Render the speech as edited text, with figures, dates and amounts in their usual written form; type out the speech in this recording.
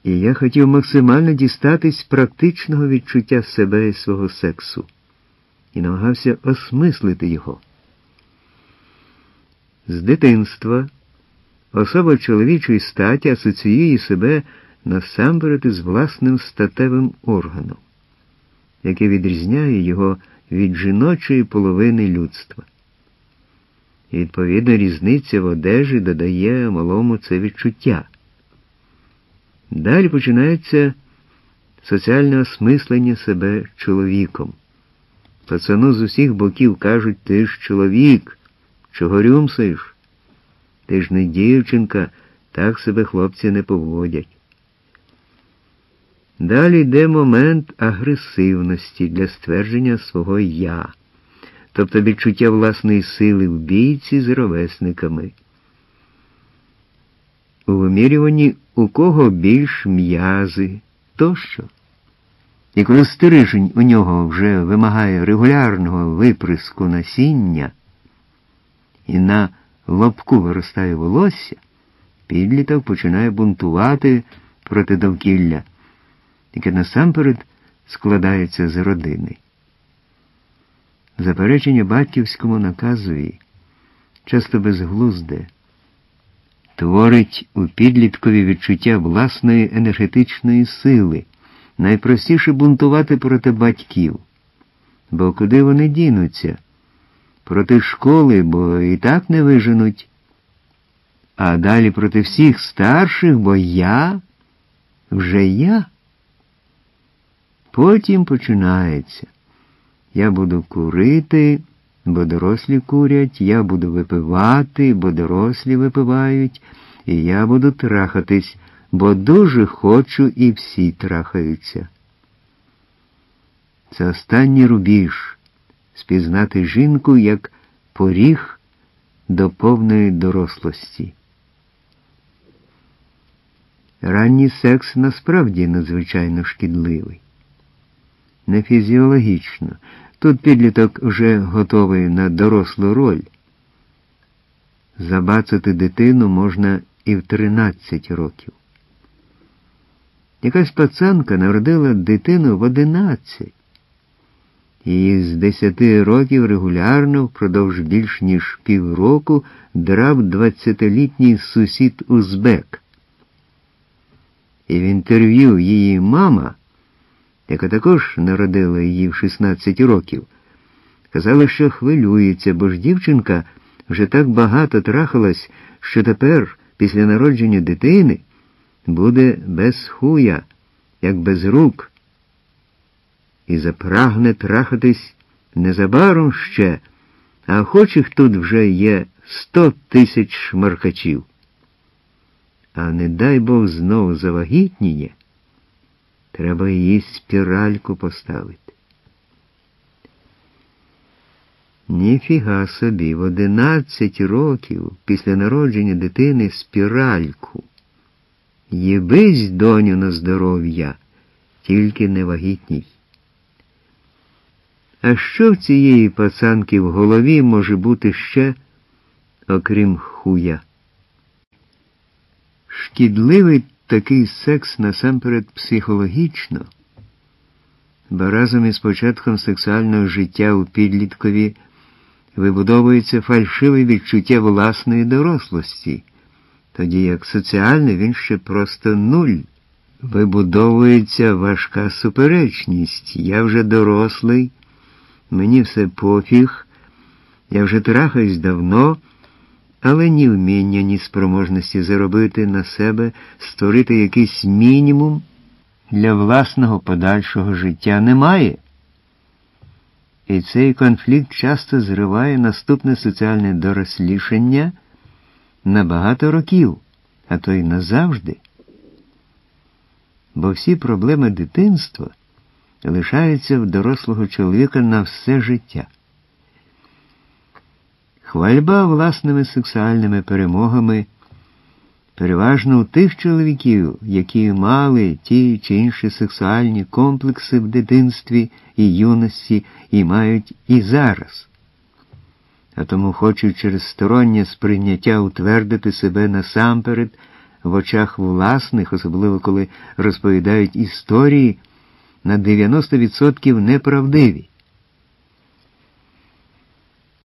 І я хотів максимально дістатись практичного відчуття себе і свого сексу. І намагався осмислити його. З дитинства особа чоловічої статі асоціює себе насамперед із власним статевим органом, який відрізняє його від жіночої половини людства. І, відповідно, різниця в одежі додає малому це відчуття. Далі починається соціальне осмислення себе чоловіком. Пацану з усіх боків кажуть: ти ж чоловік, чого рюмсаєш? Ти ж не дівчинка, так себе хлопці не поводять. Далі йде момент агресивності для ствердження свого «я», тобто відчуття власної сили в бійці з ровесниками. У вимірюванні у кого більш м'язи тощо. І коли стрижень у нього вже вимагає регулярного виприску насіння і на лобку виростає волосся, підліток починає бунтувати проти довкілля, яке насамперед складається з родини. Заперечення батьківському наказові, часто безглузде, творить у підліткові відчуття власної енергетичної сили. Найпростіше бунтувати проти батьків, бо куди вони дінуться? Проти школи, бо і так не виженуть. А далі проти всіх старших, бо я, вже я. Потім починається. Я буду курити, бо дорослі курять, я буду випивати, бо дорослі випивають, і я буду трахатись, бо дуже хочу і всі трахаються. Це останній рубіж – спізнати жінку як поріг до повної дорослості. Ранній секс насправді надзвичайно шкідливий. Не фізіологічно. Тут підліток вже готовий на дорослу роль. Забацати дитину можна і в 13 років. Якась пацанка народила дитину в 11. І з 10 років регулярно впродовж більш ніж півроку драв 20-літній сусід-узбек. І в інтерв'ю її мама, яка також народила її в 16 років, казала, що хвилюється, бо ж дівчинка вже так багато трахалась, що тепер, після народження дитини, буде без хуя, як без рук, і запрагне трахатись незабаром ще, а охочих тут вже є 100 тисяч шмаркачів. А не дай Бог знову завагітніє, треба їй спіральку поставити. Ніфіга собі, в 11 років після народження дитини спіральку. Їбись, доню, на здоров'я, тільки не вагітній. А що в цієї пацанки в голові може бути ще, окрім хуя? Шкідливий такий секс насамперед психологічно, бо разом із початком сексуального життя у підліткові вибудовується фальшиве відчуття власної дорослості, тоді як соціальне він ще просто нуль. Вибудовується важка суперечність. Я вже дорослий, мені все пофіг, я вже трахаюсь давно, але ні вміння, ні спроможності заробити на себе, створити якийсь мінімум для власного подальшого життя немає. І цей конфлікт часто зриває наступне соціальне дорослішання на багато років, а то й назавжди. Бо всі проблеми дитинства лишаються в дорослого чоловіка на все життя. Хвальба власними сексуальними перемогами переважно у тих чоловіків, які мали ті чи інші сексуальні комплекси в дитинстві і юності і мають і зараз. А тому хочуть через стороннє сприйняття утвердити себе насамперед в очах власних, особливо коли розповідають історії, на 90% неправдиві.